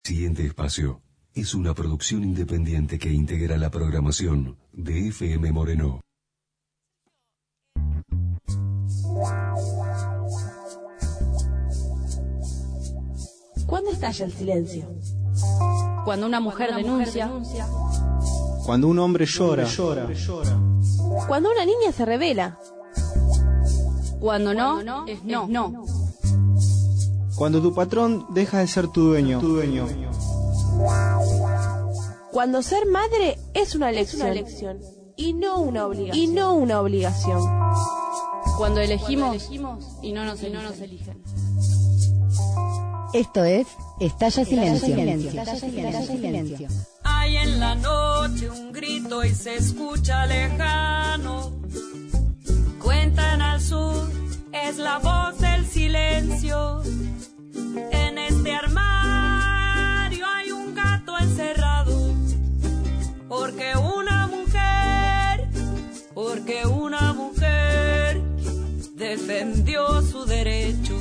Siguiente espacio es una producción independiente que integra la programación de FM Moreno. ¿Cuándo estalla el silencio? Cuando una mujer denuncia. Cuando un hombre llora. Cuando una niña se revela. Cuando no, es no. Cuando tu patrón deja de ser tu dueño. Cuando ser madre es una elección y no una obligación. Cuando elegimos y no nos eligen. Esto es Estalla Silencio. Hay en la noche un grito y se escucha lejano. Cuentan al sur, es la voz del silencio. En este armario hay un gato encerrado. Porque una mujer defendió su derecho.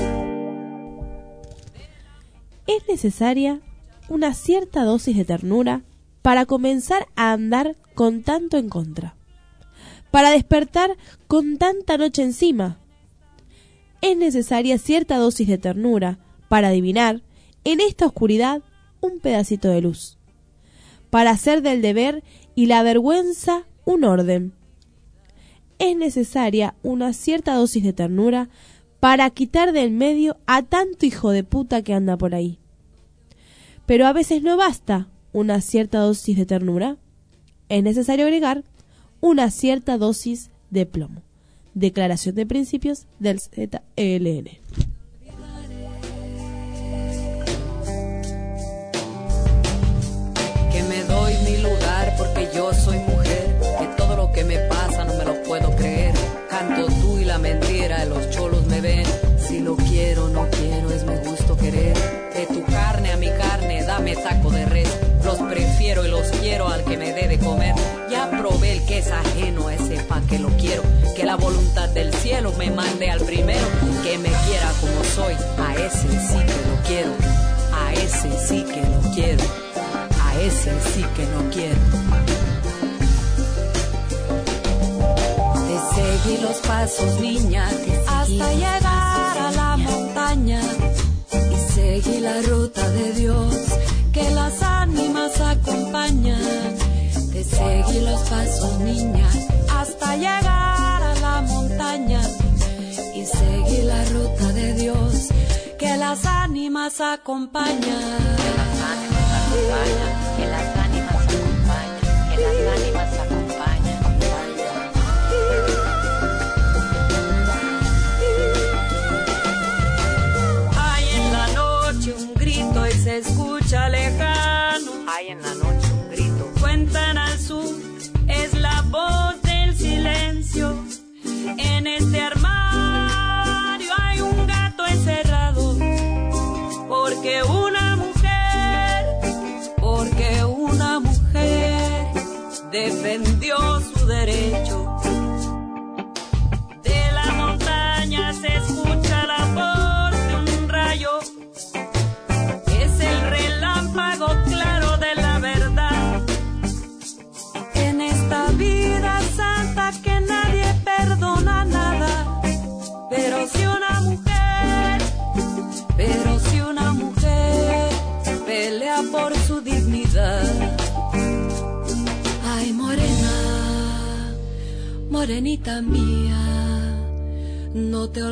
Es necesaria una cierta dosis de ternura para comenzar a andar con tanto en contra, para despertar con tanta noche encima. Es necesaria cierta dosis de ternura para adivinar en esta oscuridad un pedacito de luz, para hacer del deber y la vergüenza un orden. Es necesaria una cierta dosis de ternura para quitar del medio a tanto hijo de puta que anda por ahí. Pero a veces no basta una cierta dosis de ternura, es necesario agregar una cierta dosis de plomo. Declaración de principios del ZLN. Que me doy mi lugar porque yo soy mujer, que todo lo que me pasa no me lo puedo creer. Canto tú y la mentira, los cholos me ven. Si lo quiero, no quiero, es mi gusto querer. De tu carne a mi carne, dame taco de res. Los prefiero y los quiero al que me dé de comer. Ya probé el que es ajeno, ese pa' que lo quiero. Que la voluntad del cielo me mande al primero. Que me quiera como soy, a ese sí que lo quiero. A ese sí que lo quiero. A ese sí que no quiero. Te seguí los pasos, niña, hasta llegar a la montaña. Y seguí la ruta de Dios, que las ánimas acompañan. Te seguí los pasos, niña, hasta llegar a la montaña. Y seguí la ruta de Dios, que las ánimas acompañan. Que las ánimas acompañan, que las ánimas acompañan, que las ánimas acompañan. Hay en la noche un grito y se escucha lejano. Hay en la noche un grito. Cuentan al sur, es la voz del silencio. En este armario hay un gato encerrado. Porque una mujer defendió su derecho. De la montaña se escucha la voz de un rayo. Es el relámpago claro de la verdad. En esta vida santa que nadie perdona nada. Pero si una mujer pelea por su dignidad. Ay, morena, morenita mía, no te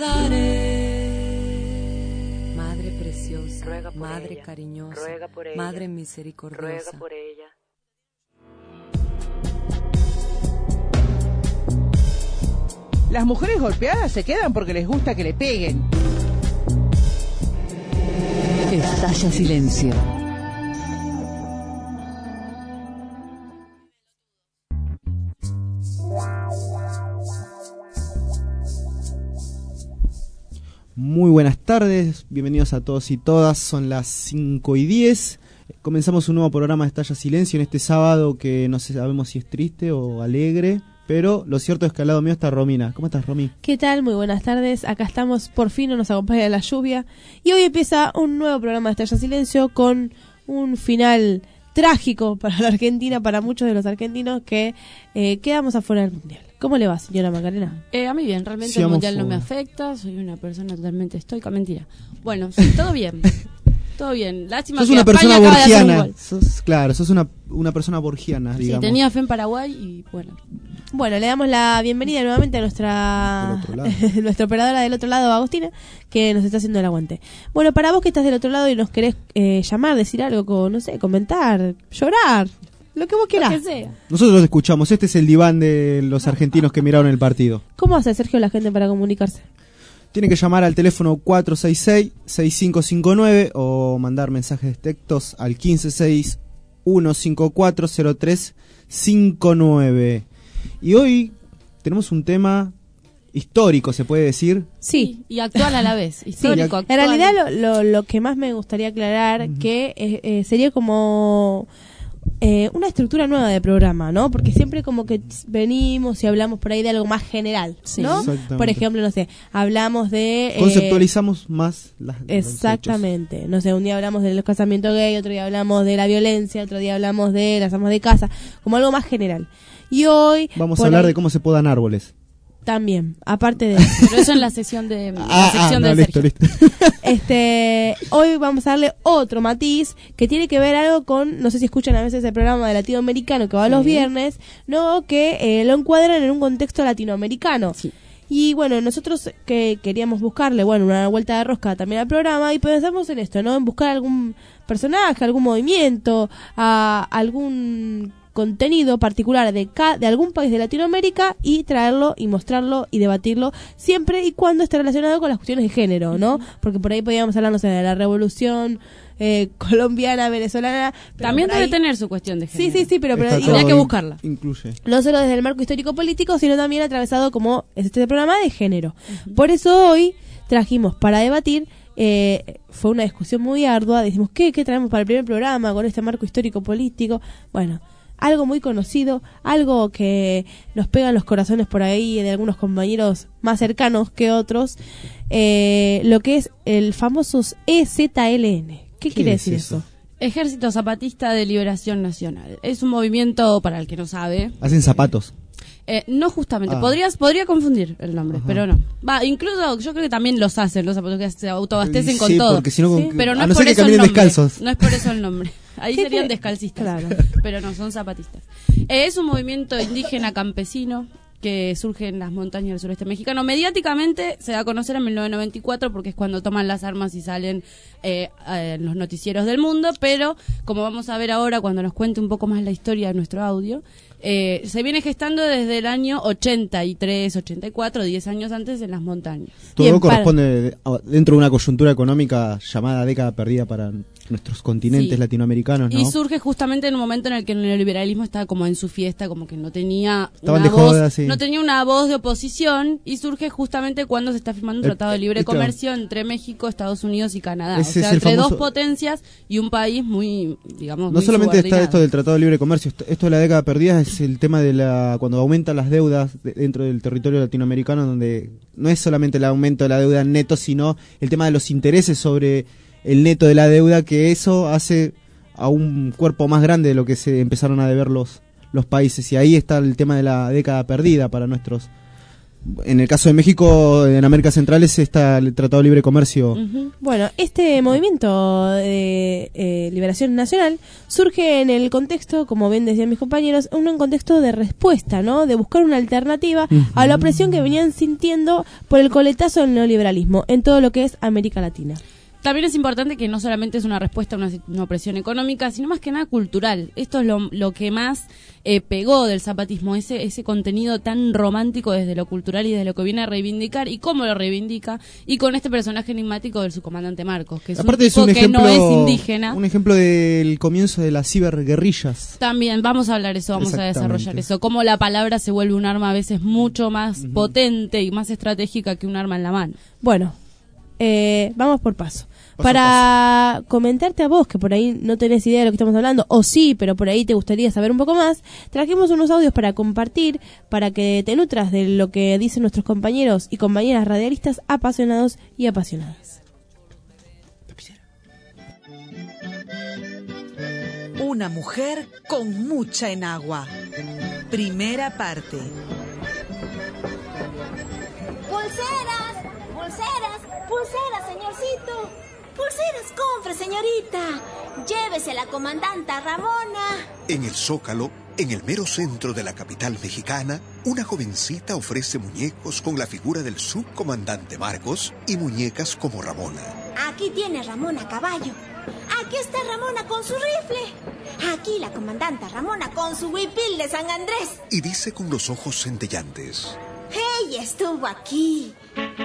olvidaré. Madre preciosa, ruega por madre ella, cariñosa, ruega por ella, madre misericordiosa, ruega por ella. Las mujeres golpeadas se quedan porque les gusta que le peguen. Estalla Silencio. Muy buenas tardes, bienvenidos a todos y todas, son las 5:10. Comenzamos un nuevo programa de Estalla Silencio en este sábado que no sabemos si es triste o alegre, pero lo cierto es que al lado mío está Romina. ¿Cómo estás, Romy? ¿Qué tal? Muy buenas tardes. Acá estamos, por fin no nos acompaña la lluvia. Y hoy empieza un nuevo programa de Estalla Silencio con un final trágico para la Argentina, para muchos de los argentinos que quedamos afuera del Mundial. ¿Cómo le va, señora Macarena? A mí bien, realmente Sigamos el Mundial no me fuera. afecta, soy una persona totalmente estoica, mentira. Bueno, sí, todo bien. Todo bien. Lástima Sos que una España persona acaba de hacer un borgiana. gol. Sos una persona borgiana, Sí, digamos. tenía fe en Paraguay y bueno. Bueno, le damos la bienvenida nuevamente a Del nuestra otro lado. nuestra operadora del otro lado, Agustina, que nos está haciendo el aguante. Bueno, para vos que estás del otro lado y nos querés llamar, decir algo, no sé, comentar, llorar, lo que vos Lo quieras. que sea. Nosotros los escuchamos. Este es el diván de los argentinos que miraron el partido. ¿Cómo hace, Sergio, la gente para comunicarse? Tienen que llamar al teléfono 466-6559 o mandar mensajes de textos al 1561540359. Y hoy tenemos un tema histórico, se puede decir. Sí. Y actual a la vez. Histórico, En actual. realidad lo que más me gustaría aclarar que sería como una estructura nueva de programa, ¿no? Porque siempre como que venimos y hablamos por ahí de algo más general, Sí. ¿no? Exactamente. Por ejemplo, no sé, hablamos de... Conceptualizamos más los Exactamente. No sé, un día hablamos de los casamientos gay, otro día hablamos de la violencia, otro día hablamos de las amas de casa, como algo más general. Y hoy... hechos. Vamos a por hablar ahí de cómo se podan árboles. También, aparte de eso. Pero eso en la sección de sección de listo, Sergio. listo. Hoy vamos a darle otro matiz que tiene que ver algo con, no sé si escuchan a veces el programa de latinoamericano que va los viernes, no, que lo encuadran en un contexto latinoamericano. Sí. Y bueno, nosotros que queríamos buscarle, bueno, una vuelta de rosca también al programa y pensamos en esto, ¿no? En buscar algún personaje, algún movimiento, algún contenido particular de algún país de Latinoamérica y traerlo y mostrarlo y debatirlo siempre y cuando esté relacionado con las cuestiones de género, ¿no? Porque por ahí podíamos hablar, no sé, de la revolución colombiana, venezolana. pero También por debe ahí- tener su cuestión de género. Sí, pero Está habría todo que buscarla. Incluye. no solo desde el marco histórico-político, sino también atravesado como es este programa de género. Por eso hoy trajimos para debatir, fue una discusión muy ardua, decimos, ¿qué traemos para el primer programa con este marco histórico-político? Bueno, algo muy conocido, algo que nos pega en los corazones por ahí de algunos compañeros más cercanos que otros, lo que es el famoso EZLN. ¿Qué quiere es decir eso? eso? Ejército Zapatista de Liberación Nacional. Es un movimiento, para el que no sabe, Hacen zapatos. no justamente, Ah. podría confundir el nombre, Ajá. pero no. Incluso yo creo que también los hacen, los zapatos que se autoabastecen con Sí, todo. porque si no, Sí. Pero no a es no por ser que eso el caminen nombre. descalzos. No es por eso el nombre. Ahí ¿Qué serían cree? descalcistas. Claro. Pero no, son zapatistas. Es un movimiento indígena campesino que surge en las montañas del sureste mexicano. Mediáticamente se da a conocer en 1994 porque es cuando toman las armas y salen en los noticieros del mundo, pero como vamos a ver ahora cuando nos cuente un poco más la historia de nuestro audio, se viene gestando desde el año 83, 84, 10 años antes en las montañas. Todo Bien, corresponde dentro de una coyuntura económica llamada década perdida para nuestros continentes Sí. latinoamericanos, ¿no? Y surge justamente en un momento en el que el neoliberalismo estaba como en su fiesta, como que no tenía Estaban una de voz, joda, sí. no tenía una voz de oposición, y surge justamente cuando se está firmando un tratado de libre claro. comercio entre México, Estados Unidos y Canadá. Ese O sea, es el entre famoso- dos potencias y un país muy, digamos, No muy solamente está subordinado. esto del Tratado de Libre Comercio, esto de la década perdida es el tema de cuando aumentan las deudas dentro del territorio latinoamericano, donde no es solamente el aumento de la deuda neto, sino el tema de los intereses sobre el neto de la deuda, que eso hace a un cuerpo más grande de lo que se empezaron a deber los países. Y ahí está el tema de la década perdida para nuestros... En el caso de México, en América Central, está el Tratado de Libre Comercio. Ujú. Bueno, este movimiento de liberación nacional surge en el contexto, como bien decían mis compañeros, un contexto de respuesta, ¿no? De buscar una alternativa a la opresión que venían sintiendo por el coletazo del neoliberalismo en todo lo que es América Latina. También es importante que no solamente es una respuesta a una opresión económica, sino más que nada cultural. Esto es lo que más pegó del zapatismo, ese contenido tan romántico desde lo cultural y desde lo que viene a reivindicar y cómo lo reivindica, y con este personaje enigmático del subcomandante Marcos, que es Aparte un es tipo un que ejemplo, no es indígena. un ejemplo del comienzo de las ciberguerrillas. También vamos a hablar eso, vamos a desarrollar eso, cómo la palabra se vuelve un arma a veces mucho más potente y más estratégica que un arma en la mano. Bueno, vamos por paso. para comentarte a vos, que por ahí no tenés idea de lo que estamos hablando, o sí, pero por ahí te gustaría saber un poco más, trajimos unos audios para compartir, para que te nutras de lo que dicen nuestros compañeros y compañeras radialistas apasionados y apasionadas. Una mujer con mucha enagua. Primera parte. ¡Pulseras! ¡Pulseras! ¡Pulseras, señorcito! ¡Pulseras, compre, señorita! Llévese a la comandanta Ramona. En el Zócalo, en el mero centro de la capital mexicana, una jovencita ofrece muñecos con la figura del subcomandante Marcos y muñecas como Ramona. Aquí tiene Ramona a caballo. Aquí está Ramona con su rifle. Aquí la comandanta Ramona con su huipil de San Andrés. Y dice con los ojos centellantes: ¡Ella estuvo aquí!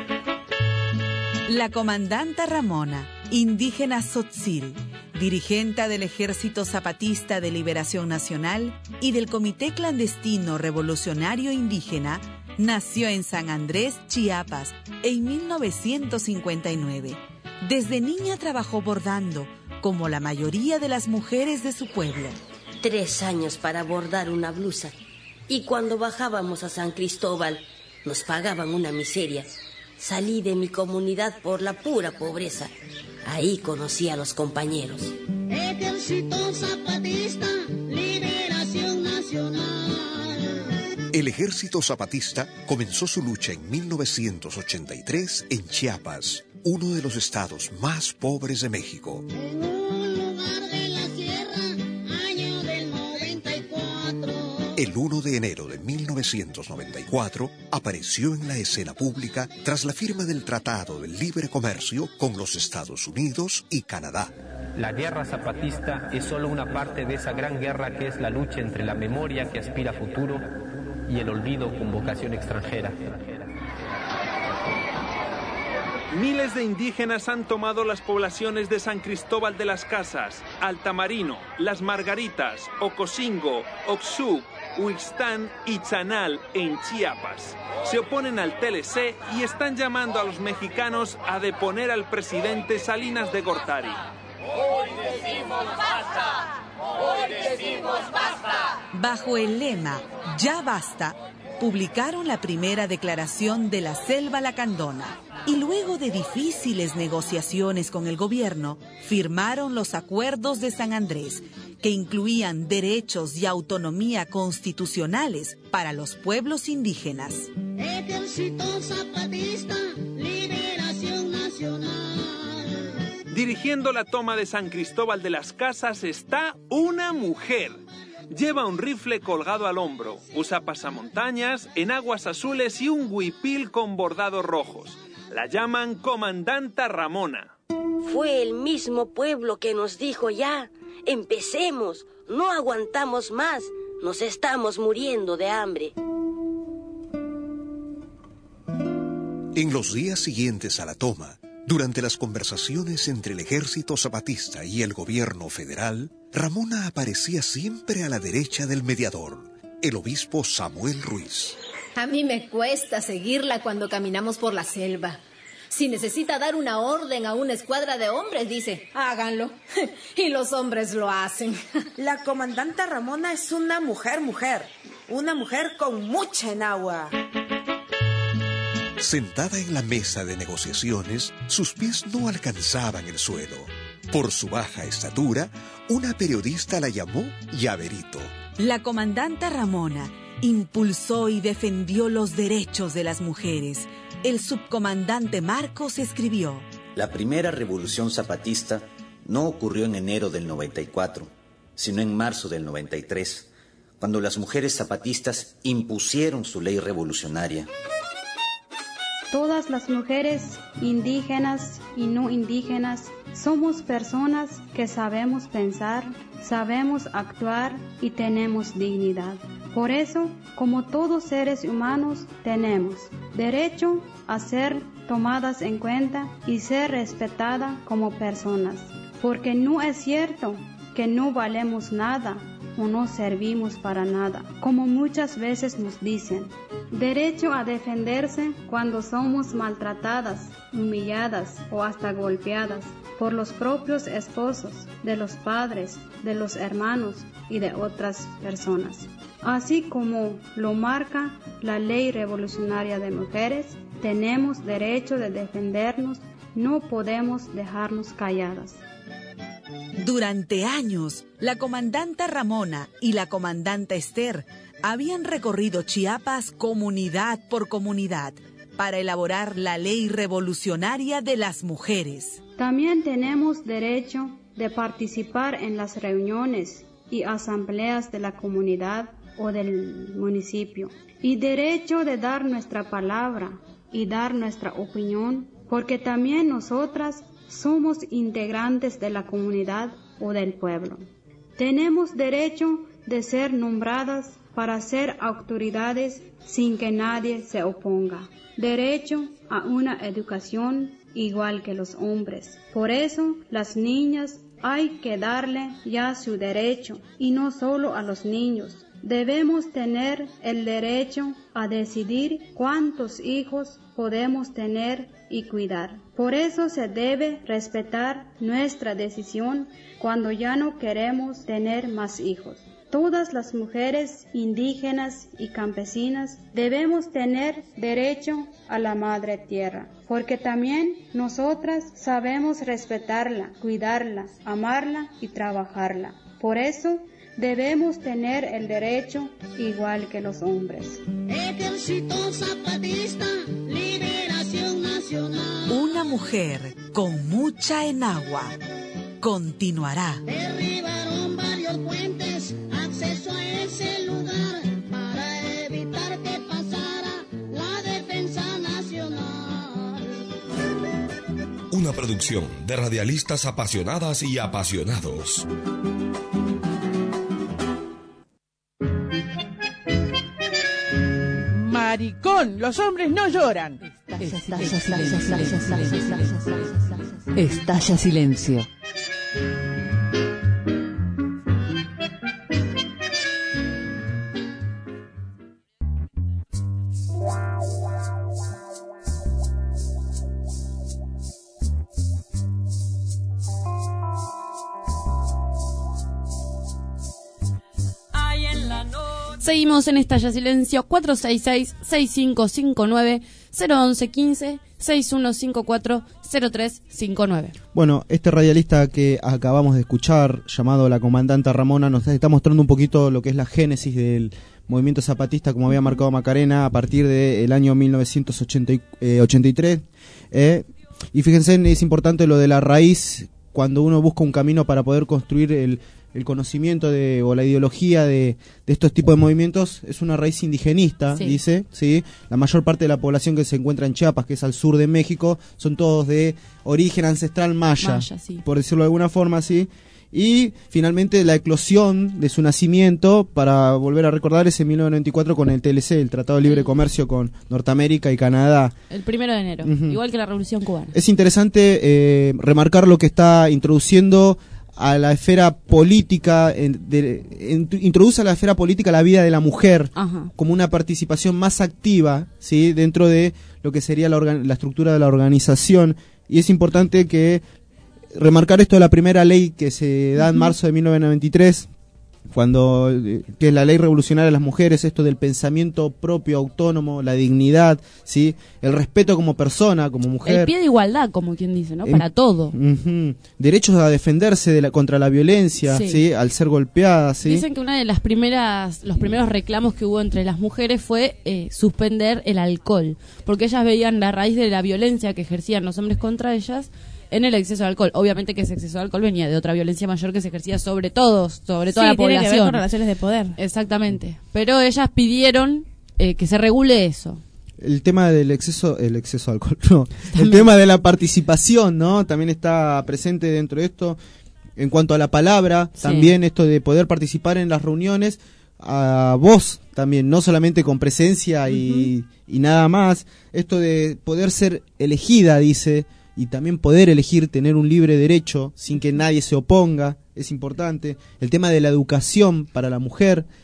La comandanta Ramona, indígena tzotzil, dirigente del Ejército Zapatista de Liberación Nacional y del Comité Clandestino Revolucionario Indígena, nació en San Andrés, Chiapas, en 1959. Desde niña trabajó bordando, como la mayoría de las mujeres de su pueblo. 3 años para bordar una blusa. Y cuando bajábamos a San Cristóbal, nos pagaban una miseria. Salí de mi comunidad por la pura pobreza. Ahí conocí a los compañeros. Ejército Zapatista, Liberación Nacional. El Ejército Zapatista comenzó su lucha en 1983 en Chiapas, uno de los estados más pobres de México. En un lugar de la sierra, año del 94. El 1 de enero de 1994 apareció en la escena pública tras la firma del Tratado de Libre Comercio con los Estados Unidos y Canadá. La guerra zapatista es solo una parte de esa gran guerra que es la lucha entre la memoria que aspira a futuro y el olvido con vocación extranjera. Miles de indígenas han tomado las poblaciones de San Cristóbal de las Casas, Altamarino, Las Margaritas, Ocosingo, Oxú, Huixtán y Chanal en Chiapas. Se oponen al TLC y están llamando a los mexicanos a deponer al presidente Salinas de Gortari. Hoy decimos basta. Hoy decimos basta. Bajo el lema "Ya basta", publicaron la primera declaración de la Selva Lacandona y luego de difíciles negociaciones con el gobierno, firmaron los Acuerdos de San Andrés, que incluían derechos y autonomía constitucionales para los pueblos indígenas. Ejército Zapatista, Liberación Nacional. Dirigiendo la toma de San Cristóbal de las Casas está una mujer. Lleva un rifle colgado al hombro, usa pasamontañas, enaguas azules y un huipil con bordados rojos. La llaman Comandanta Ramona. Fue el mismo pueblo que nos dijo ya, empecemos, no aguantamos más, nos estamos muriendo de hambre. En los días siguientes a la toma, durante las conversaciones entre el Ejército Zapatista y el gobierno federal, Ramona aparecía siempre a la derecha del mediador, el obispo Samuel Ruiz. A mí me cuesta seguirla cuando caminamos por la selva. Si necesita dar una orden a una escuadra de hombres, dice, háganlo. Y los hombres lo hacen. La comandanta Ramona es una mujer, una mujer con mucha enagua. Sentada en la mesa de negociaciones, sus pies no alcanzaban el suelo. Por su baja estatura, una periodista la llamó Llaverito. La comandanta Ramona impulsó y defendió los derechos de las mujeres. El subcomandante Marcos escribió: La primera revolución zapatista no ocurrió en enero del 94, sino en marzo del 93, cuando las mujeres zapatistas impusieron su ley revolucionaria. Todas las mujeres indígenas y no indígenas somos personas que sabemos pensar, sabemos actuar y tenemos dignidad. Por eso, como todos seres humanos, tenemos derecho a ser tomadas en cuenta y ser respetadas como personas. Porque no es cierto que no valemos nada o no servimos para nada, como muchas veces nos dicen. Derecho a defenderse cuando somos maltratadas, humilladas o hasta golpeadas por los propios esposos, de los padres, de los hermanos y de otras personas. Así como lo marca la Ley Revolucionaria de Mujeres, tenemos derecho de defendernos, no podemos dejarnos calladas. Durante años, la comandanta Ramona y la comandanta Esther habían recorrido Chiapas comunidad por comunidad para elaborar la Ley Revolucionaria de las Mujeres. También tenemos derecho de participar en las reuniones y asambleas de la comunidad o del municipio, y derecho de dar nuestra palabra y dar nuestra opinión, porque también nosotras somos integrantes de la comunidad o del pueblo. Tenemos derecho de ser nombradas para ser autoridades sin que nadie se oponga. Derecho a una educación igual que los hombres. Por eso, las niñas hay que darle ya su derecho, y no solo a los niños. Debemos tener el derecho a decidir cuántos hijos podemos tener y cuidar. Por eso se debe respetar nuestra decisión cuando ya no queremos tener más hijos. Todas las mujeres indígenas y campesinas debemos tener derecho a la madre tierra, porque también nosotras sabemos respetarla, cuidarla, amarla y trabajarla. Por eso debemos tener el derecho igual que los hombres. Ejército Zapatista, Liberación Nacional. Una mujer con mucha enagua continuará. Derribaron varios puentes, acceso a ese lugar para evitar que pasara la defensa nacional. Una producción de radialistas apasionadas y apasionados. Maricón, los hombres no lloran. Estalla silencio. Seguimos en Estalla Silencio, 466-6559-01115-6154-0359. Bueno, este radialista que acabamos de escuchar, llamado la comandanta Ramona, nos está mostrando un poquito lo que es la génesis del movimiento zapatista, como había marcado Macarena, a partir del año 1983. Y fíjense, es importante lo de la raíz, cuando uno busca un camino para poder construir el conocimiento o la ideología de estos tipos de movimientos, es una raíz indigenista, sí. Dice, ¿sí? La mayor parte de la población que se encuentra en Chiapas, que es al sur de México, son todos de origen ancestral maya, sí. Por decirlo de alguna forma, ¿sí? Y finalmente la eclosión de su nacimiento, para volver a recordar, es en 1994 con el TLC, el Tratado de Libre Comercio con Norteamérica y Canadá. El 1 de enero, igual que la Revolución Cubana. Es interesante remarcar lo que está introduciendo a la esfera política, introduce a la esfera política la vida de la mujer. Ajá. Como una participación más activa, ¿sí? Dentro de lo que sería la estructura de la organización. Y es importante que remarcar esto de la primera ley que se da en marzo de 1993, que es la Ley Revolucionaria de las Mujeres, esto del pensamiento propio, autónomo, la dignidad, ¿sí? El respeto como persona, como mujer. El pie de igualdad, como quien dice, ¿no? Para todo. Derechos a defenderse contra la violencia, sí. ¿Sí? Al ser golpeada, ¿sí? Dicen que una de los primeros reclamos que hubo entre las mujeres fue suspender el alcohol, porque ellas veían la raíz de la violencia que ejercían los hombres contra ellas en el exceso de alcohol. Obviamente que ese exceso de alcohol venía de otra violencia mayor que se ejercía sobre toda la población. Tiene que ver con relaciones de poder. Exactamente. Pero ellas pidieron que se regule eso. El tema del exceso de alcohol, no. El tema de la participación, ¿no? También está presente dentro de esto. En cuanto a la palabra, sí. También esto de poder participar en las reuniones a voz también, no solamente con presencia y nada más. Esto de poder ser elegida, dice, y también poder elegir tener un libre derecho sin que nadie se oponga, es importante. El tema de la educación para la mujer,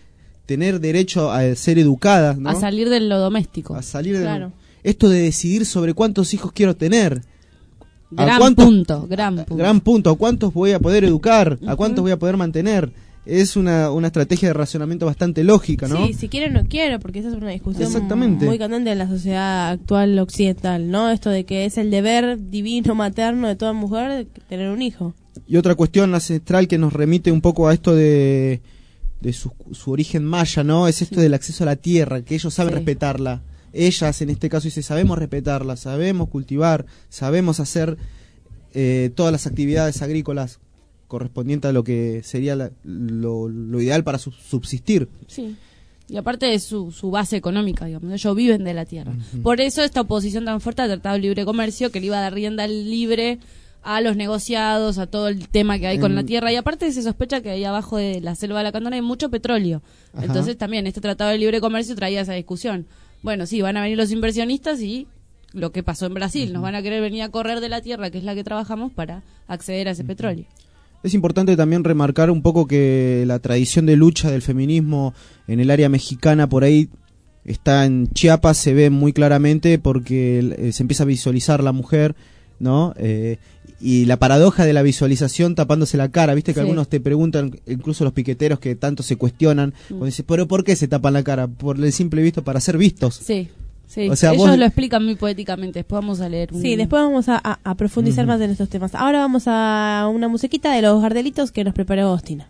tener derecho a ser educada, ¿no? A salir de lo doméstico. A salir de claro. Esto de decidir sobre cuántos hijos quiero tener. Gran punto. Gran punto. ¿A cuántos voy a poder educar? ¿A cuántos voy a poder mantener? Es una estrategia de razonamiento bastante lógica, ¿no? Sí, si quiero o no quiero, porque esa es una discusión Exactamente. muy candente en la sociedad actual occidental, ¿no? Esto de que es el deber divino materno de toda mujer tener un hijo. Y otra cuestión ancestral que nos remite un poco a esto de su origen maya, ¿no? Es esto del acceso a la tierra, que ellos saben respetarla. Ellas, en este caso, dice, sabemos respetarla, sabemos cultivar, sabemos hacer todas las actividades agrícolas correspondientes a lo que sería lo ideal para subsistir. Sí. Y aparte de su base económica, digamos, ellos viven de la tierra. Por eso esta oposición tan fuerte al Tratado de Libre Comercio, que le iba a dar rienda libre a los negociados, a todo el tema que hay con la tierra. Y aparte se sospecha que ahí abajo de la selva de la Candona hay mucho petróleo. Ajá. Entonces también este Tratado de Libre Comercio traía esa discusión. Bueno, sí, van a venir los inversionistas y lo que pasó en Brasil, nos van a querer venir a correr de la tierra, que es la que trabajamos, para acceder a ese petróleo. Es importante también remarcar un poco que la tradición de lucha del feminismo en el área mexicana por ahí está en Chiapas, se ve muy claramente porque se empieza a visualizar la mujer, ¿no? Y la paradoja de la visualización tapándose la cara, viste que algunos te preguntan, incluso los piqueteros que tanto se cuestionan, dicen, pero ¿por qué se tapan la cara? Por el simple visto, para ser vistos. Sí. Sí, o sea, ellos lo explican muy poéticamente. Después vamos a leer. Sí, después vamos a profundizar más en estos temas. Ahora vamos a una musiquita de los Gardelitos que nos preparó Agostina.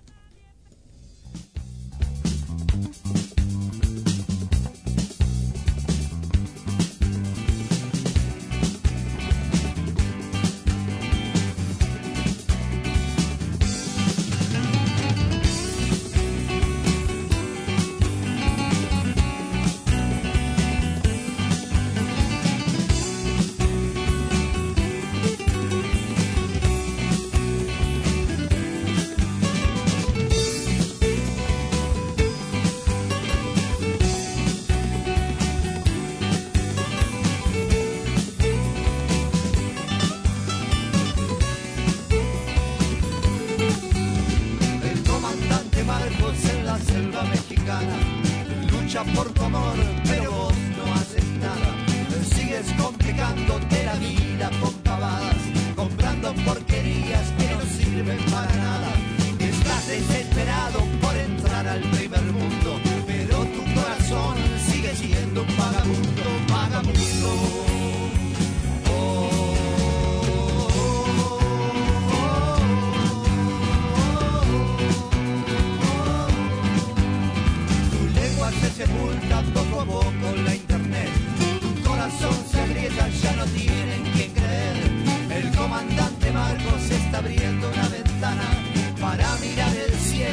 Por tu amor, pero vos no haces nada. Sigues complicándote la vida con pavadas, comprando porquerías que no sirven para nada. Estás desesperado por entrar al primer mundo, pero tu corazón sigue siendo un vagabundo, vagabundo. Se sepulta poco a poco la internet, tu corazón se agrieta, ya no tienen quien creer. El comandante Marcos está abriendo una ventana para mirar el cielo.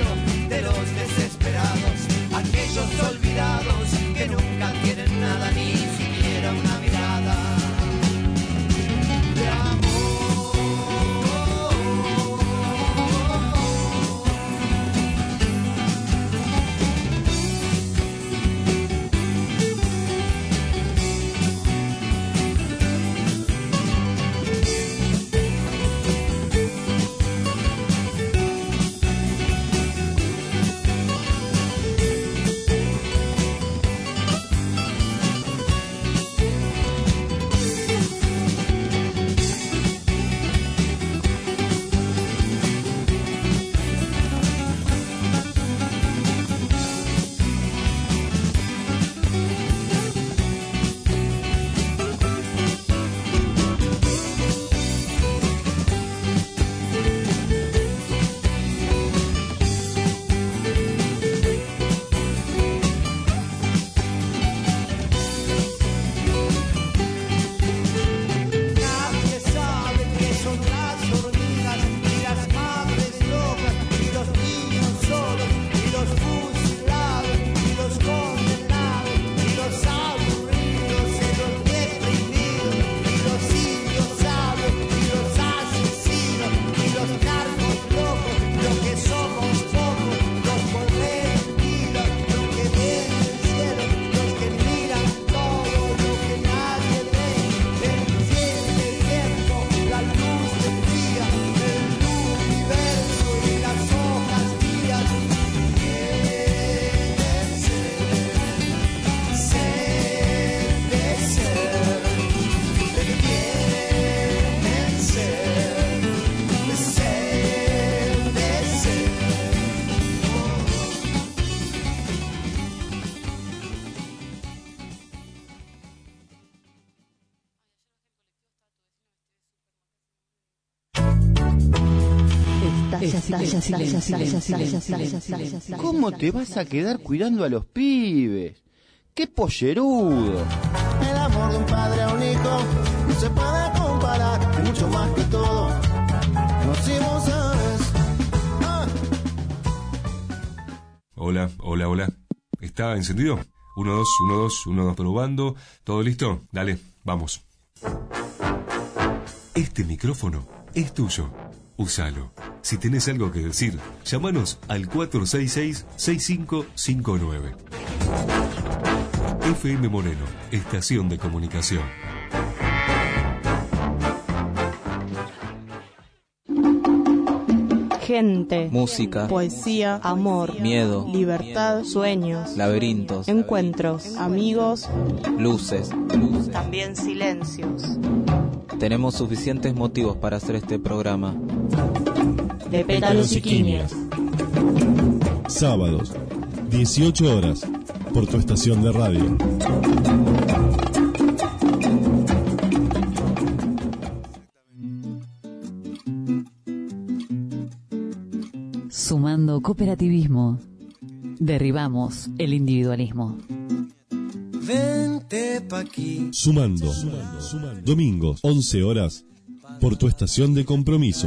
silencio. ¿Cómo te vas a quedar cuidando a los pibes? ¡Qué pollerudo! El amor de un padre a un hijo no se puede comparar, mucho más que todo. No, si vos sabes. Hola. ¿Está encendido? 1, 2, 1, 2, 1, 2, probando. ¿Todo listo? Dale, vamos. Este micrófono es tuyo. Úsalo. Si tenés algo que decir, llámanos al 466-6559. FM Moreno, estación de comunicación. Gente, música, poesía, amor, miedo, libertad, sueños, laberintos, encuentros, amigos, luces, también silencios. Tenemos suficientes motivos para hacer este programa. De pétalos y quimias. Sábados, 18 horas, por tu estación de radio. Sumando cooperativismo, derribamos el individualismo. Vente pa' aquí. Sumando. Domingos, 11 horas, por tu estación de compromiso.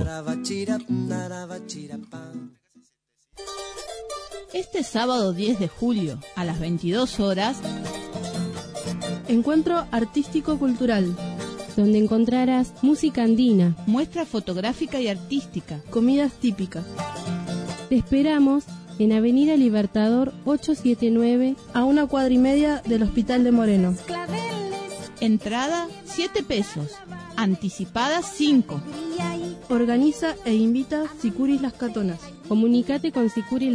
Este sábado 10 de julio, a las 22 horas, Encuentro Artístico-Cultural, donde encontrarás música andina, muestra fotográfica y artística, comidas típicas. Te esperamos en Avenida Libertador 879, a 1 cuadra y media del Hospital de Moreno. Entrada 7 pesos, anticipada 5. Organiza e invita Sicuris Las Catonas. Comunícate con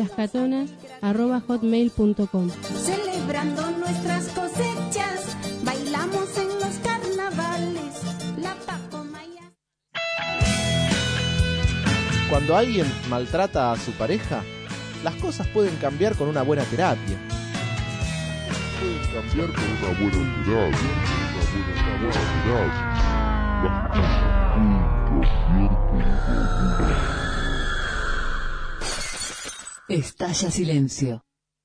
sicurislascatonas@hotmail.com. Celebrando nuestras cosechas, bailamos en los carnavales, la pacomaya. Cuando alguien maltrata a su pareja, las cosas pueden cambiar con una buena terapia. Estalla silencio.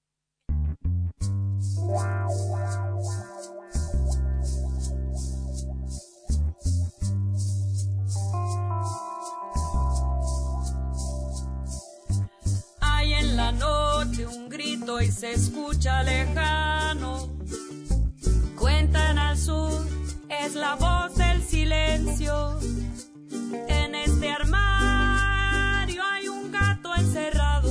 Hay en la noche un grito y se escucha lejano. Cuentan al sur, es la voz del silencio. En este armario hay un gato encerrado,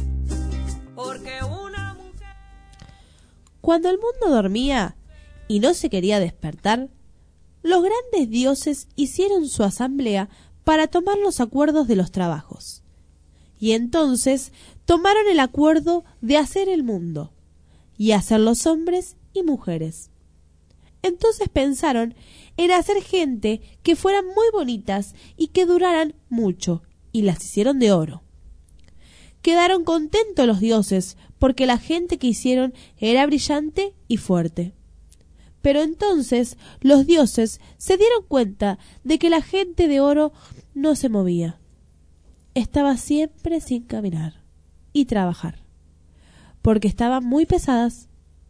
porque una mujer... Cuando el mundo dormía y no se quería despertar, los grandes dioses hicieron su asamblea para tomar los acuerdos de los trabajos. Y entonces tomaron el acuerdo de hacer el mundo y hacer los hombres y mujeres. Entonces pensaron en hacer gente que fueran muy bonitas y que duraran mucho, y las hicieron de oro. Quedaron contentos los dioses porque la gente que hicieron era brillante y fuerte. Pero entonces los dioses se dieron cuenta de que la gente de oro no se movía. Estaba siempre sin caminar y trabajar, porque estaban muy pesadas.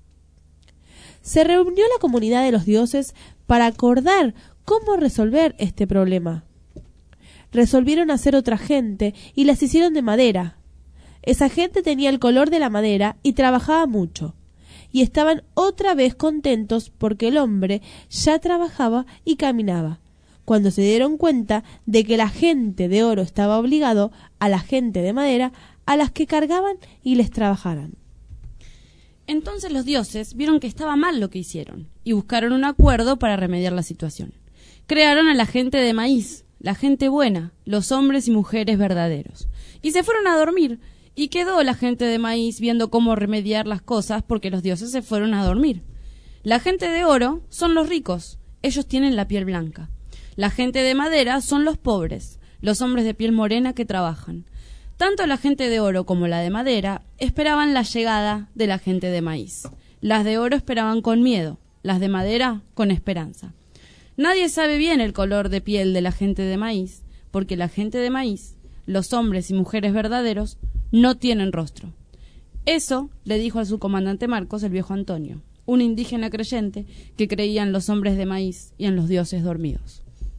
Se reunió la comunidad de los dioses para acordar cómo resolver este problema. Resolvieron hacer otra gente y las hicieron de madera. Esa gente tenía el color de la madera y trabajaba mucho. Y estaban otra vez contentos porque el hombre ya trabajaba y caminaba, cuando se dieron cuenta de que la gente de oro estaba obligado a la gente de madera a las que cargaban y les trabajaran. Entonces los dioses vieron que estaba mal lo que hicieron y buscaron un acuerdo para remediar la situación. Crearon a la gente de maíz, la gente buena, los hombres y mujeres verdaderos. Y se fueron a dormir, y quedó la gente de maíz viendo cómo remediar las cosas porque los dioses se fueron a dormir. La gente de oro son los ricos, ellos tienen la piel blanca. La gente de madera son los pobres, los hombres de piel morena que trabajan. Tanto la gente de oro como la de madera esperaban la llegada de la gente de maíz. Las de oro esperaban con miedo, las de madera con esperanza. Nadie sabe bien el color de piel de la gente de maíz, porque la gente de maíz los hombres y mujeres verdaderos no tienen rostro. Eso le dijo a su comandante Marcos el viejo Antonio, un indígena creyente que creía en los hombres de maíz y en los dioses dormidos.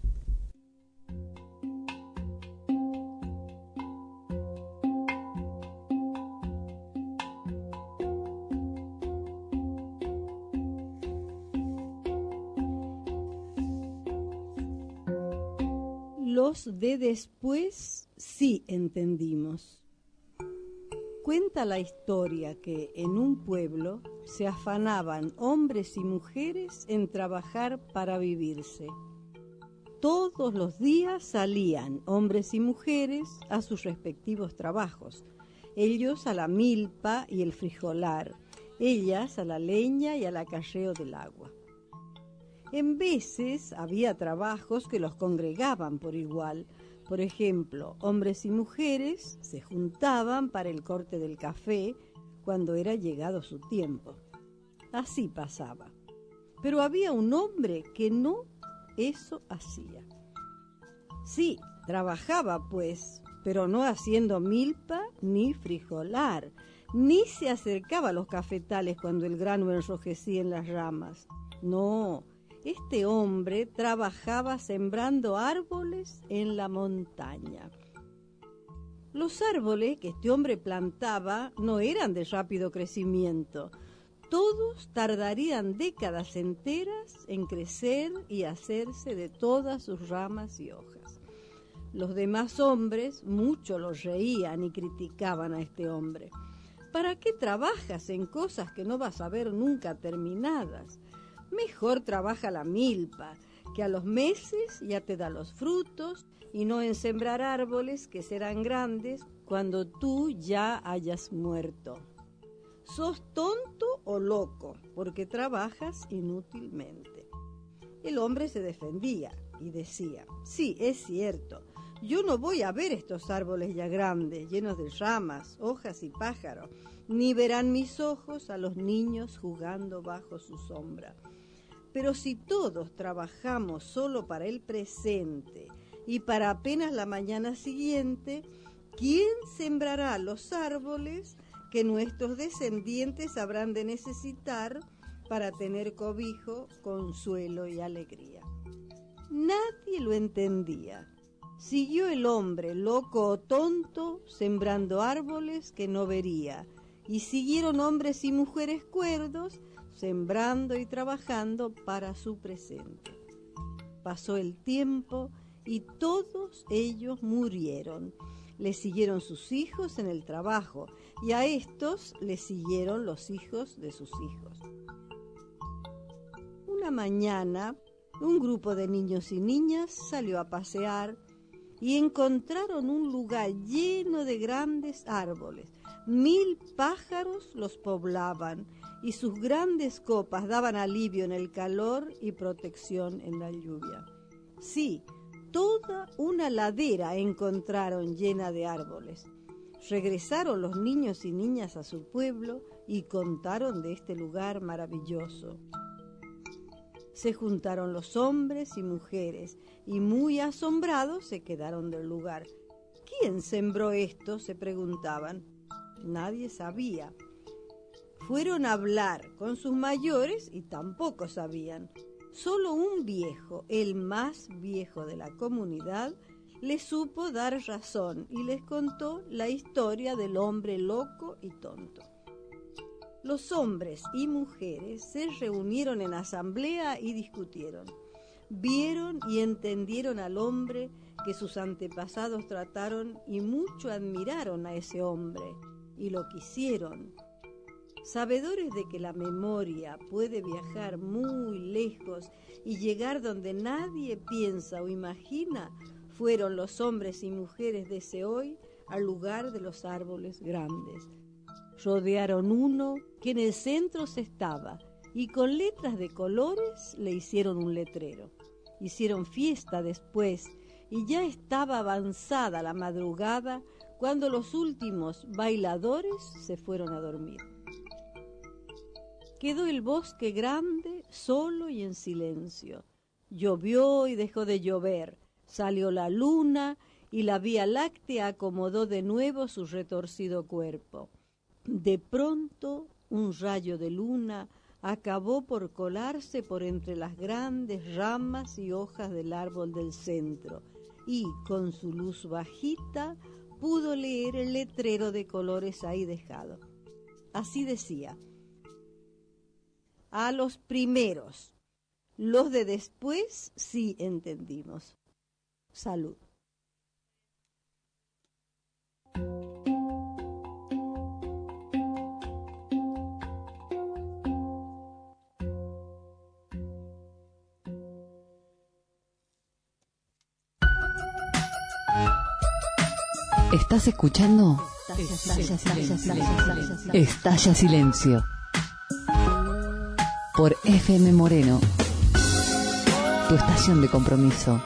Los de después sí entendimos. Cuenta la historia que en un pueblo se afanaban hombres y mujeres en trabajar para vivirse. Todos los días salían hombres y mujeres a sus respectivos trabajos, ellos a la milpa y el frijolar, ellas a la leña y al acarreo del agua. En veces había trabajos que los congregaban por igual. Por ejemplo, hombres y mujeres se juntaban para el corte del café cuando era llegado su tiempo. Así pasaba. Pero había un hombre que no eso hacía. Sí, trabajaba pues, pero no haciendo milpa ni frijolar, ni se acercaba a los cafetales cuando el grano enrojecía en las ramas. No, este hombre trabajaba sembrando árboles en la montaña. Los árboles que este hombre plantaba no eran de rápido crecimiento. Todos tardarían décadas enteras en crecer y hacerse de todas sus ramas y hojas. Los demás hombres mucho lo reían y criticaban a este hombre. ¿Para qué trabajas en cosas que no vas a ver nunca terminadas? Mejor trabaja la milpa, que a los meses ya te da los frutos, y no en sembrar árboles que serán grandes cuando tú ya hayas muerto. Sos tonto o loco, porque trabajas inútilmente. El hombre se defendía y decía, sí, es cierto, yo no voy a ver estos árboles ya grandes, llenos de ramas, hojas y pájaros, ni verán mis ojos a los niños jugando bajo su sombra. Pero si todos trabajamos solo para el presente y para apenas la mañana siguiente, ¿quién sembrará los árboles que nuestros descendientes habrán de necesitar para tener cobijo, consuelo y alegría? Nadie lo entendía. Siguió el hombre, loco o tonto, sembrando árboles que no vería, y siguieron hombres y mujeres cuerdos, sembrando y trabajando para su presente. Pasó el tiempo y todos ellos murieron. Les siguieron sus hijos en el trabajo y a estos les siguieron los hijos de sus hijos. Una mañana, un grupo de niños y niñas salió a pasear y encontraron un lugar lleno de grandes árboles. 1000 pájaros los poblaban y sus grandes copas daban alivio en el calor y protección en la lluvia. Sí, toda una ladera encontraron llena de árboles. Regresaron los niños y niñas a su pueblo y contaron de este lugar maravilloso. Se juntaron los hombres y mujeres y muy asombrados se quedaron del lugar. ¿Quién sembró esto?, se preguntaban. Nadie sabía. Fueron a hablar con sus mayores y tampoco sabían. Solo un viejo, el más viejo de la comunidad, les supo dar razón y les contó la historia del hombre loco y tonto. Los hombres y mujeres se reunieron en asamblea y discutieron. Vieron y entendieron al hombre que sus antepasados trataron y mucho admiraron a ese hombre y lo quisieron. Sabedores de que la memoria puede viajar muy lejos y llegar donde nadie piensa o imagina, fueron los hombres y mujeres de ese hoy al lugar de los árboles grandes. Rodearon uno que en el centro se estaba y con letras de colores le hicieron un letrero. Hicieron fiesta después y ya estaba avanzada la madrugada cuando los últimos bailadores se fueron a dormir. Quedó el bosque grande, solo y en silencio. Llovió y dejó de llover, salió la luna y la Vía Láctea acomodó de nuevo su retorcido cuerpo. De pronto, un rayo de luna acabó por colarse por entre las grandes ramas y hojas del árbol del centro, y con su luz bajita pudo leer el letrero de colores ahí dejado. Así decía: a los primeros, los de después sí entendimos. Salud. ¿Estás escuchando? Estalla Silencio. Por FM Moreno. Tu estación de compromiso.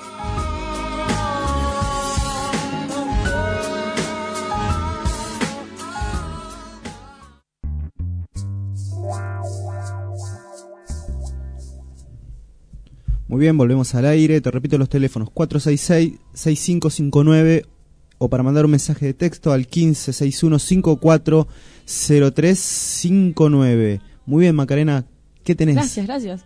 Muy bien, volvemos al aire. Te repito los teléfonos: 466-6559 o para mandar un mensaje de texto al 1561540359. Muy bien, Macarena, ¿qué tenés? Gracias.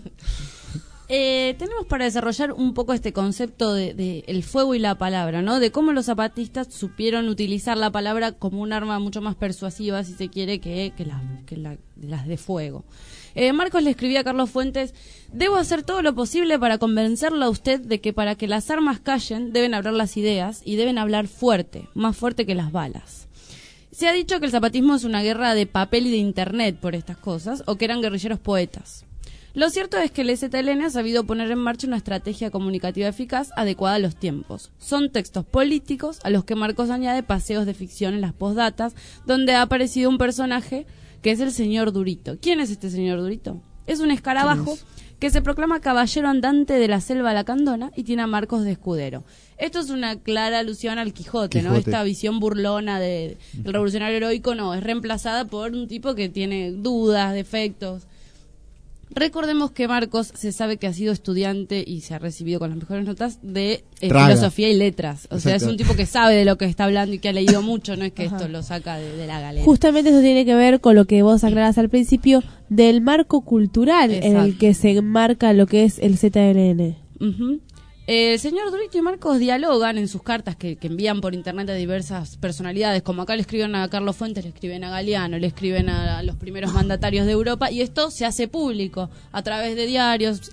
Tenemos para desarrollar un poco este concepto de el fuego y la palabra, ¿no? De cómo los zapatistas supieron utilizar la palabra como un arma mucho más persuasiva, si se quiere, que las de fuego. Marcos le escribía a Carlos Fuentes: debo hacer todo lo posible para convencerlo a usted de que para que las armas callen deben hablar las ideas y deben hablar fuerte, más fuerte que las balas. Se ha dicho que el zapatismo es una guerra de papel y de internet por estas cosas, o que eran guerrilleros poetas. Lo cierto es que el EZLN ha sabido poner en marcha una estrategia comunicativa eficaz adecuada a los tiempos. Son textos políticos a los que Marcos añade paseos de ficción en las postdatas, donde ha aparecido un personaje que es el señor Durito. ¿Quién es este señor Durito? Es un escarabajo que se proclama caballero andante de la selva lacandona y tiene a Marcos de escudero. Esto es una clara alusión al Quijote, ¿no? Esta visión burlona del revolucionario heroico no, es reemplazada por un tipo que tiene dudas, defectos. Recordemos que Marcos se sabe que ha sido estudiante y se ha recibido con las mejores notas de filosofía y letras. O sea, es un tipo que sabe de lo que está hablando y que ha leído mucho, no es que esto lo saca de la galera. Justamente eso tiene que ver con lo que vos aclarás al principio del marco cultural en el que se enmarca lo que es el ZLN. El señor Durito y Marcos dialogan en sus cartas que envían por internet a diversas personalidades, como acá le escriben a Carlos Fuentes, le escriben a Galeano, le escriben a los primeros mandatarios de Europa, y esto se hace público a través de diarios,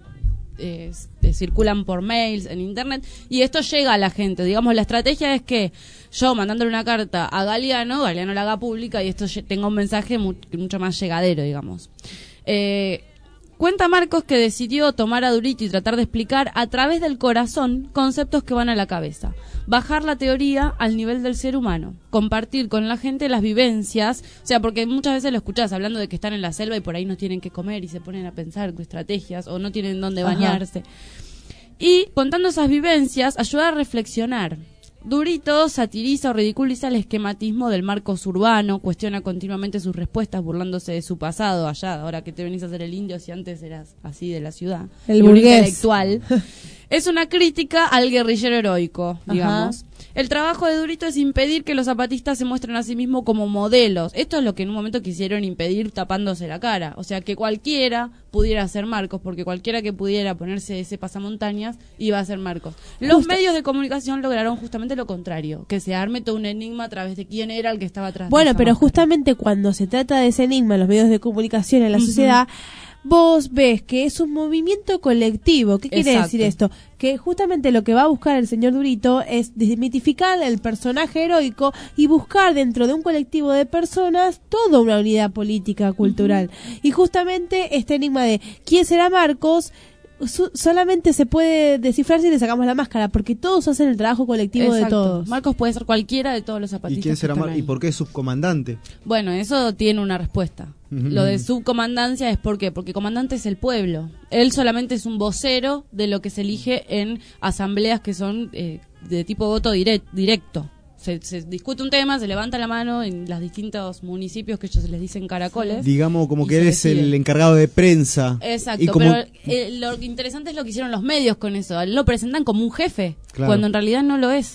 circulan por mails, en internet, y esto llega a la gente. Digamos, la estrategia es que yo mandándole una carta a Galeano la haga pública y esto tenga un mensaje mucho más llegadero, digamos. Cuenta Marcos que decidió tomar a Durito y tratar de explicar a través del corazón conceptos que van a la cabeza, bajar la teoría al nivel del ser humano, compartir con la gente las vivencias, o sea, porque muchas veces lo escuchás hablando de que están en la selva y por ahí no tienen que comer y se ponen a pensar estrategias o no tienen dónde bañarse. Y contando esas vivencias, ayudar a reflexionar. Durito satiriza o ridiculiza el esquematismo del Marcos urbano, cuestiona continuamente sus respuestas burlándose de su pasado allá, ahora que te venís a hacer el indio si antes eras así de la ciudad. El burgués. Intelectual. Es una crítica al guerrillero heroico, digamos. El trabajo de Durito es impedir que los zapatistas se muestren a sí mismos como modelos. Esto es lo que en un momento quisieron impedir tapándose la cara. O sea, que cualquiera pudiera ser Marcos, porque cualquiera que pudiera ponerse ese pasamontañas iba a ser Marcos. Los medios de comunicación lograron justamente lo contrario, que se arme todo un enigma a través de quién era el que estaba atrás. Bueno, pero justamente cuando se trata de ese enigma en los medios de comunicación en la sociedad, vos ves que es un movimiento colectivo. ¿Qué quiere decir esto? Que justamente lo que va a buscar el señor Durito es desmitificar el personaje heroico y buscar dentro de un colectivo de personas toda una unidad política, cultural. Y justamente este enigma de quién será Marcos solamente se puede descifrar si le sacamos la máscara, porque todos hacen el trabajo colectivo de todos. Marcos puede ser cualquiera de todos los zapatistas. ¿Y quién será Marcos? ¿Y por qué es subcomandante? Bueno, eso tiene una respuesta. Lo de subcomandancia es porque comandante es el pueblo. Él solamente es un vocero de lo que se elige en asambleas que son de tipo voto directo. Se discute un tema, se levanta la mano en los distintos municipios que ellos les dicen caracoles. Digamos como que eres el encargado de prensa. Exacto, y como... pero lo interesante es lo que hicieron los medios con eso. Lo presentan como un jefe, cuando en realidad no lo es.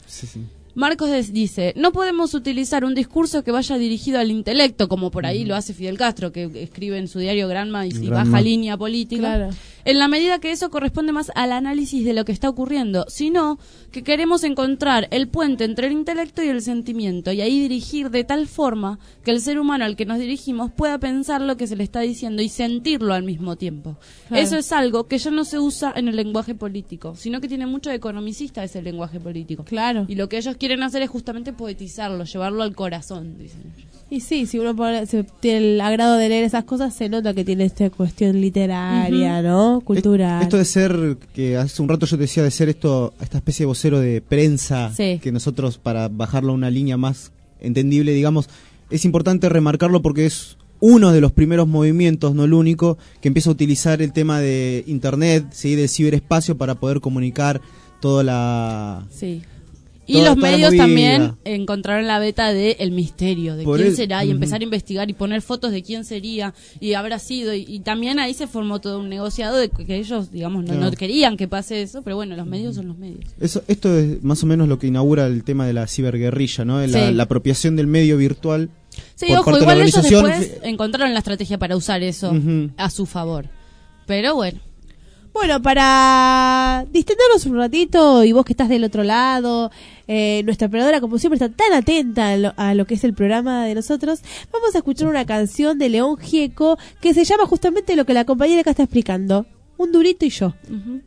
Sí. Marcos dice, no podemos utilizar un discurso que vaya dirigido al intelecto, como por ahí lo hace Fidel Castro, que escribe en su diario Granma y baja línea política, Claro. en la medida que eso corresponde más al análisis de lo que está ocurriendo, sino que queremos encontrar el puente entre el intelecto y el sentimiento, y ahí dirigir de tal forma que el ser humano al que nos dirigimos pueda pensar lo que se le está diciendo y sentirlo al mismo tiempo. Claro. Eso es algo que ya no se usa en el lenguaje político, sino que tiene mucho de economicista ese lenguaje político. Claro. Y lo que ellos quieren hacer es justamente poetizarlo, llevarlo al corazón, dicen ellos. Y sí, si uno tiene el agrado de leer esas cosas, se nota que tiene esta cuestión literaria, ¿no? Cultural. Esto de ser, que hace un rato yo te decía, de ser esta especie de vocero de prensa, Sí. que nosotros, para bajarlo a una línea más entendible, digamos, es importante remarcarlo porque es uno de los primeros movimientos, no el único, que empieza a utilizar el tema de Internet, ¿sí? Del ciberespacio para poder comunicar toda la... Sí. Y Toda- los toda la medios movida. también encontraron la beta de el misterio, de Por quién el- será, y Ujú. empezar a investigar y poner fotos de quién sería y habrá sido. Y también ahí se formó todo un negociado de que ellos, digamos, no Claro. querían que pase eso, pero bueno, los medios son los medios. Esto es más o menos lo que inaugura el tema de la ciberguerrilla, ¿no? Sí. La apropiación del medio virtual. Sí, por ojo, parte de igual la ellos organización. después encontraron la estrategia para usar eso Ujú. a su favor. Pero bueno. Bueno, para distendernos un ratito, y vos que estás del otro lado, nuestra operadora, como siempre, está tan atenta a lo que es el programa de nosotros, vamos a escuchar una canción de León Gieco que se llama justamente lo que la compañera acá está explicando: Un durito y yo. Ujú.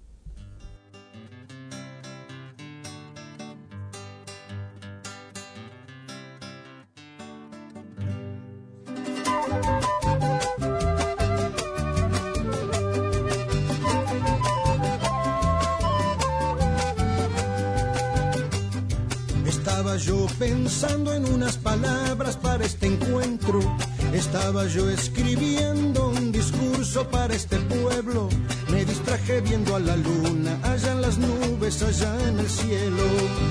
Estaba yo pensando en unas palabras para este encuentro. Estaba yo escribiendo un discurso para este pueblo. Me distraje viendo a la luna, allá en las nubes, allá en el cielo.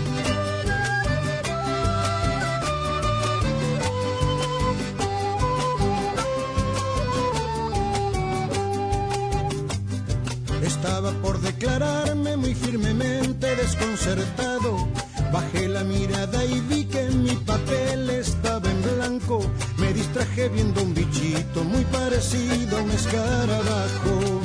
Estaba por declararme muy firmemente desconcertado. Bajé la mirada y vi que mi papel estaba en blanco. Me distraje viendo un bichito muy parecido a un escarabajo.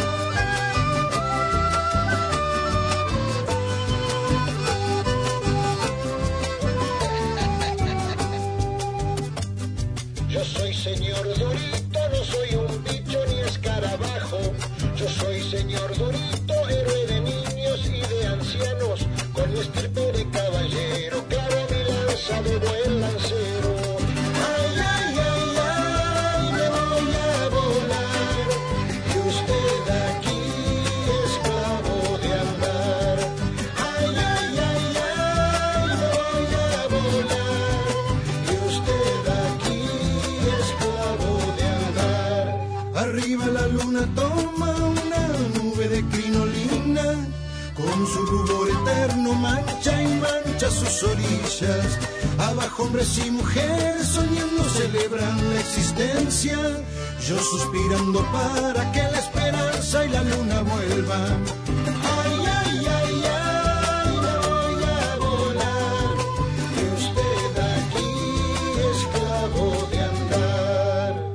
Yo soy señor Dorito, no soy un bicho ni escarabajo. Yo soy señor Dorito, héroe de niños y de ancianos, con mi estirpe de caballero, claro mi lanza de buen lancero. Ay, ay, ay, ay, me voy a volar, y usted aquí esclavo de andar. Ay, ay, ay, ay, me voy a volar, y usted aquí esclavo de andar. Arriba la luna toma una nube de crinolina, con su rubor eterno mancha y mancha sus orillas. Abajo hombres y mujeres soñando celebran la existencia. Yo suspirando para que la esperanza y la luna vuelvan. Ay, ay, ay, ay, me voy a volar, y usted aquí esclavo de andar.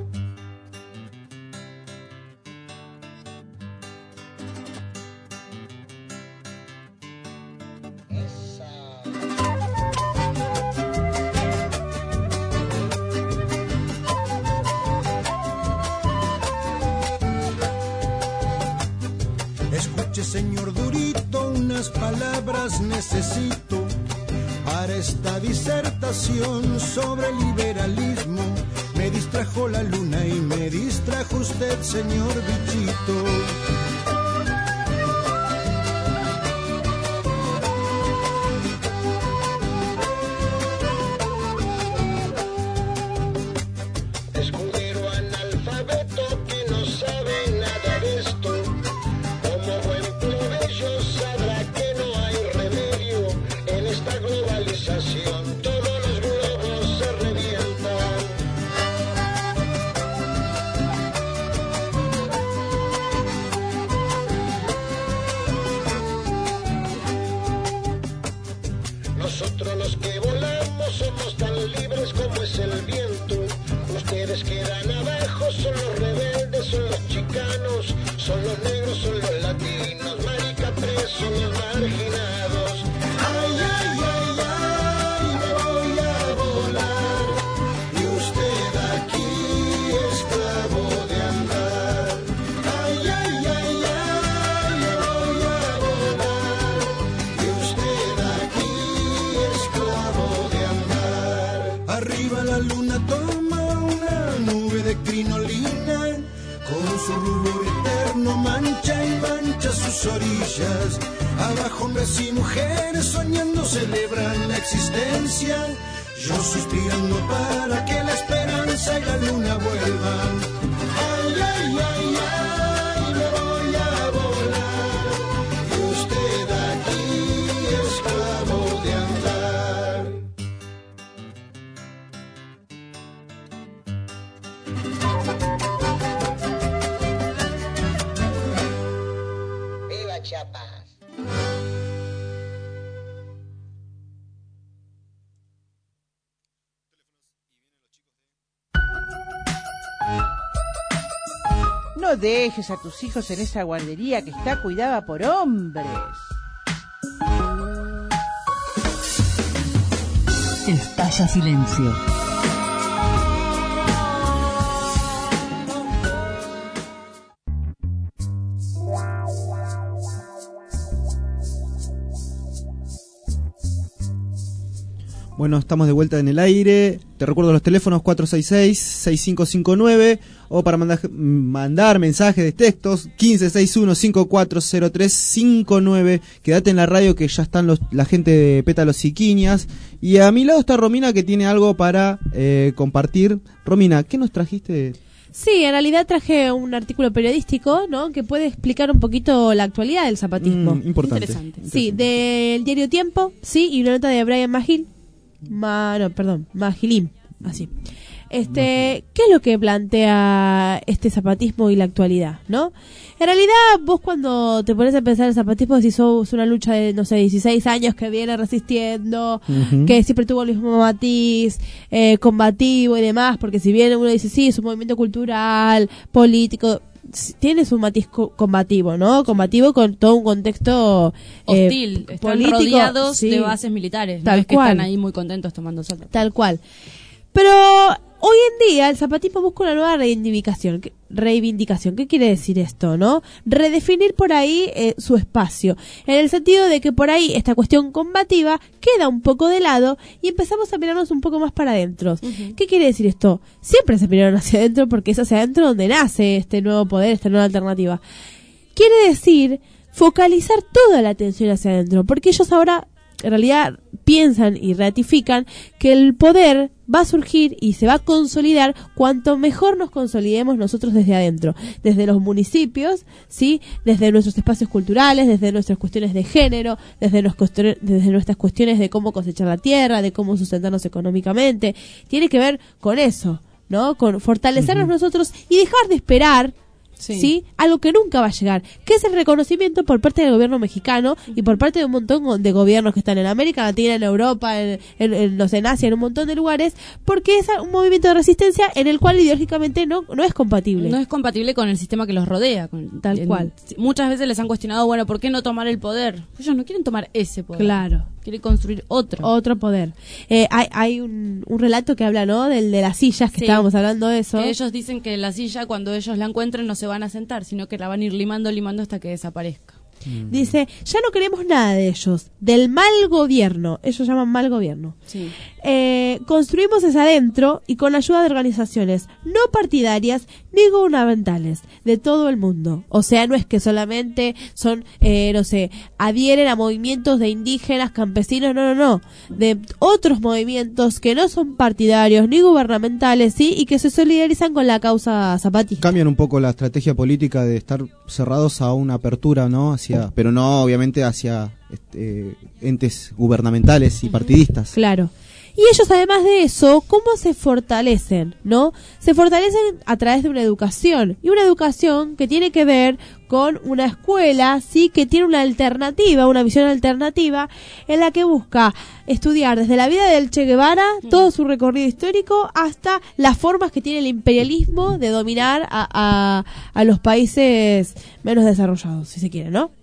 Escuche, señor Durito, unas palabras necesito para esta disertación sobre el liberalismo. Me distrajo la luna y me distrajo usted, señor bichito. Escudero analfabeto que no sabe nada de esto, como buen plebeyo sabrá que no hay remedio en esta globalización. Todos los globos se revientan. Arriba la luna toma una nube de crinolina, con su rubor eterno mancha y mancha sus orillas. Abajo hombres y mujeres soñando celebran la existencia, yo suspirando para que la esperanza y la luna vuelvan. Ay, ay, ay, ay, me voy a volar, y usted aquí esclavo de andar. ¡Viva Chiapas! No dejes a tus hijos en esa guardería que está cuidada por hombres. Estalla silencio. Bueno, estamos de vuelta en el aire. Te recuerdo los teléfonos 466-6559 o para mandar mensajes de textos 1561-540359. Quédate en la radio que ya están la gente de Pétalos y Quinias. Y a mi lado está Romina que tiene algo para compartir. Romina, ¿qué nos trajiste? Sí, en realidad traje un artículo periodístico, ¿no? Que puede explicar un poquito la actualidad del zapatismo. Importante. Interesante. Sí, del diario Tiempo, sí, y una nota de Brian Magilín, así. ¿Qué es lo que plantea este zapatismo y la actualidad, no? En realidad, vos cuando te pones a pensar en el zapatismo, decís, sos una lucha de, 16 años que viene resistiendo, que siempre tuvo el mismo matiz, combativo y demás, porque si bien uno dice, sí, es un movimiento cultural, político, tiene su matiz combativo, ¿no? Combativo con todo un contexto hostil, están político, rodeados sí, de bases militares, tal no es que cual. están ahí muy contentos tomando sol. Tal cual. Pero hoy en día el zapatismo busca una nueva reivindicación. ¿Qué quiere decir esto, no? Redefinir por ahí su espacio, en el sentido de que por ahí esta cuestión combativa queda un poco de lado y empezamos a mirarnos un poco más para adentro. ¿Qué quiere decir esto? Siempre se miraron hacia adentro porque es hacia adentro donde nace este nuevo poder, esta nueva alternativa. Quiere decir focalizar toda la atención hacia adentro, porque ellos ahora en realidad piensan y ratifican que el poder va a surgir y se va a consolidar cuanto mejor nos consolidemos nosotros desde adentro, desde los municipios, ¿sí? Desde nuestros espacios culturales, desde nuestras cuestiones de género, desde nuestras cuestiones de cómo cosechar la tierra, de cómo sustentarnos económicamente. Tiene que ver con eso, ¿no? Con fortalecernos nosotros y dejar de esperar, ¿sí? Algo que nunca va a llegar, que es el reconocimiento por parte del gobierno mexicano y por parte de un montón de gobiernos que están en América Latina, en Europa, en Asia, en un montón de lugares, porque es un movimiento de resistencia en el cual ideológicamente no es compatible. No es compatible con el sistema que los rodea. Tal cual. Muchas veces les han cuestionado, bueno, ¿por qué no tomar el poder? Ellos no quieren tomar ese poder. Claro. Quieren construir otro poder. Hay un relato que habla, ¿no? Del de las sillas, que estábamos hablando de eso. Que ellos dicen que la silla, cuando ellos la encuentren, no se van a sentar, sino que la van a ir limando hasta que desaparezca. Dice, ya no queremos nada de ellos, del mal gobierno, ellos llaman mal gobierno. Sí. Construimos desde adentro y con ayuda de organizaciones no partidarias ni gubernamentales de todo el mundo. O sea, no es que solamente son, adhieren a movimientos de indígenas, campesinos, no. De otros movimientos que no son partidarios ni gubernamentales, ¿sí? Y que se solidarizan con la causa zapatista. Cambian un poco la estrategia política de estar cerrados a una apertura, ¿no? Pero no obviamente hacia entes gubernamentales y partidistas. Claro. Y ellos, además de eso, ¿cómo se fortalecen? ¿No? Se fortalecen a través de una educación. Y una educación que tiene que ver con una escuela, sí, que tiene una alternativa, una visión alternativa, en la que busca estudiar desde la vida del Che Guevara, todo su recorrido histórico, hasta las formas que tiene el imperialismo de dominar a los países menos desarrollados, si se quiere, ¿no?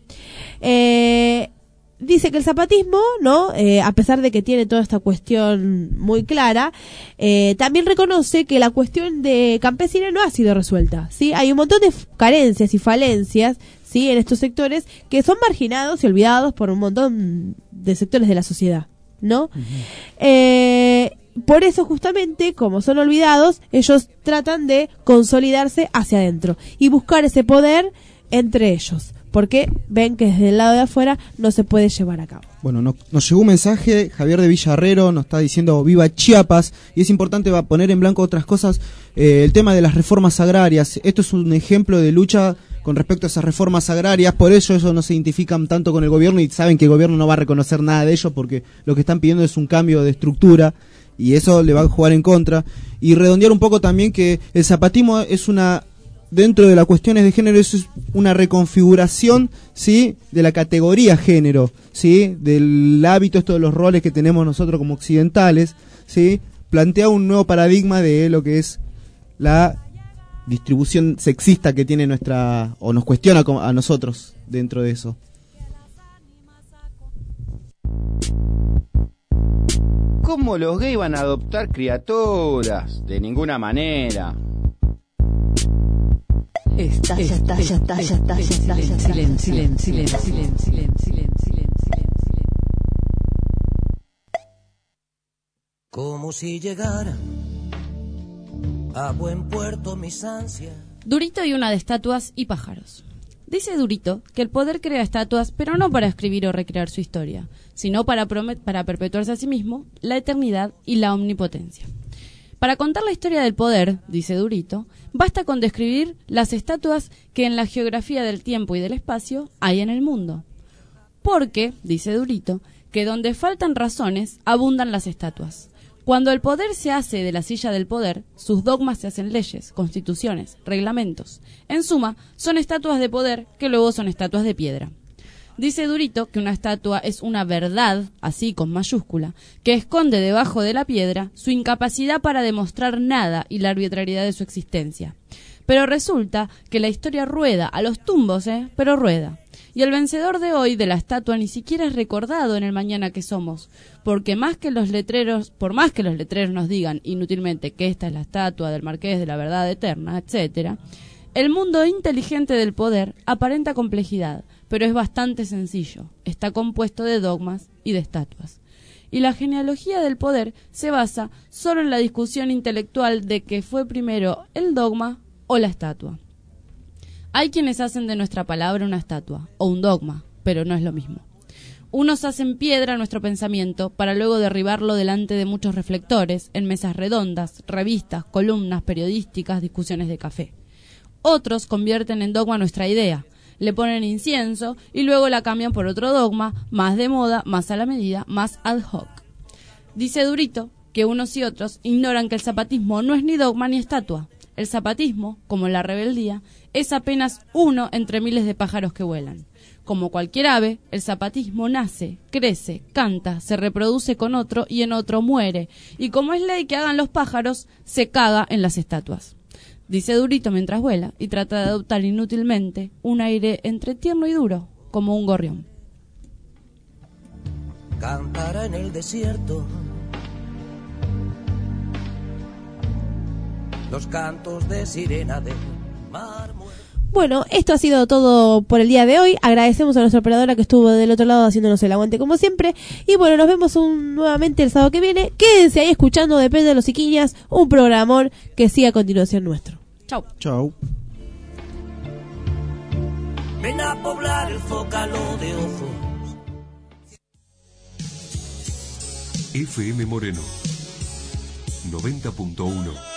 Dice que el zapatismo, ¿no? A pesar de que tiene toda esta cuestión muy clara, también reconoce que la cuestión de campesina no ha sido resuelta, ¿sí? Hay un montón de carencias y falencias, ¿sí? En estos sectores que son marginados y olvidados por un montón de sectores de la sociedad, ¿no? por eso justamente, como son olvidados, ellos tratan de consolidarse hacia adentro y buscar ese poder entre ellos, porque ven que desde el lado de afuera no se puede llevar a cabo. Bueno, nos llegó un mensaje, Javier de Villarrero nos está diciendo viva Chiapas, y es importante poner en blanco otras cosas, el tema de las reformas agrarias. Esto es un ejemplo de lucha con respecto a esas reformas agrarias, por eso no se identifican tanto con el gobierno y saben que el gobierno no va a reconocer nada de ello porque lo que están pidiendo es un cambio de estructura y eso le va a jugar en contra. Y redondear un poco también que el zapatismo es dentro de las cuestiones de género, es una reconfiguración, ¿sí?, de la categoría género, ¿sí?, del hábito, esto de los roles que tenemos nosotros como occidentales, ¿sí?, plantea un nuevo paradigma de lo que es la distribución sexista que tiene o nos cuestiona a nosotros dentro de eso. ¿Cómo los gays van a adoptar criaturas? De ninguna manera. Silencio. Como si llegara a buen puerto mis ansias. Durito y una de estatuas y pájaros. Dice Durito que el poder crea estatuas, pero no para escribir o recrear su historia, sino para perpetuarse a sí mismo la eternidad y la omnipotencia. Para contar la historia del poder, dice Durito, basta con describir las estatuas que en la geografía del tiempo y del espacio hay en el mundo. Porque, dice Durito, que donde faltan razones, abundan las estatuas. Cuando el poder se hace de la silla del poder, sus dogmas se hacen leyes, constituciones, reglamentos. En suma, son estatuas de poder que luego son estatuas de piedra. Dice Durito que una estatua es una verdad, así con mayúscula, que esconde debajo de la piedra su incapacidad para demostrar nada y la arbitrariedad de su existencia. Pero resulta que la historia rueda, a los tumbos, pero rueda. Y el vencedor de hoy de la estatua ni siquiera es recordado en el mañana que somos, porque por más que los letreros nos digan inútilmente que esta es la estatua del Marqués de la Verdad Eterna, etcétera, el mundo inteligente del poder aparenta complejidad, pero es bastante sencillo. Está compuesto de dogmas y de estatuas. Y la genealogía del poder se basa solo en la discusión intelectual de que fue primero el dogma o la estatua. Hay quienes hacen de nuestra palabra una estatua o un dogma, pero no es lo mismo. Unos hacen piedra nuestro pensamiento para luego derribarlo delante de muchos reflectores, en mesas redondas, revistas, columnas periodísticas, discusiones de café. Otros convierten en dogma nuestra idea, le ponen incienso y luego la cambian por otro dogma, más de moda, más a la medida, más ad hoc. Dice Durito que unos y otros ignoran que el zapatismo no es ni dogma ni estatua. El zapatismo, como la rebeldía, es apenas uno entre miles de pájaros que vuelan. Como cualquier ave, el zapatismo nace, crece, canta, se reproduce con otro y en otro muere. Y como es ley que hagan los pájaros, se caga en las estatuas. Dice Durito mientras vuela y trata de adoptar inútilmente un aire entre tierno y duro, como un gorrión. Cantará en el desierto los cantos de sirena del mar. Bueno, esto ha sido todo por el día de hoy. Agradecemos a nuestra operadora que estuvo del otro lado haciéndonos el aguante como siempre. Y bueno, nos vemos nuevamente el sábado que viene. Quédense ahí escuchando Depende de los Iquiñas, un programón que sigue a continuación nuestro. Chau. Chau. Ven a poblar el zócalo de ojos. FM Moreno 90.1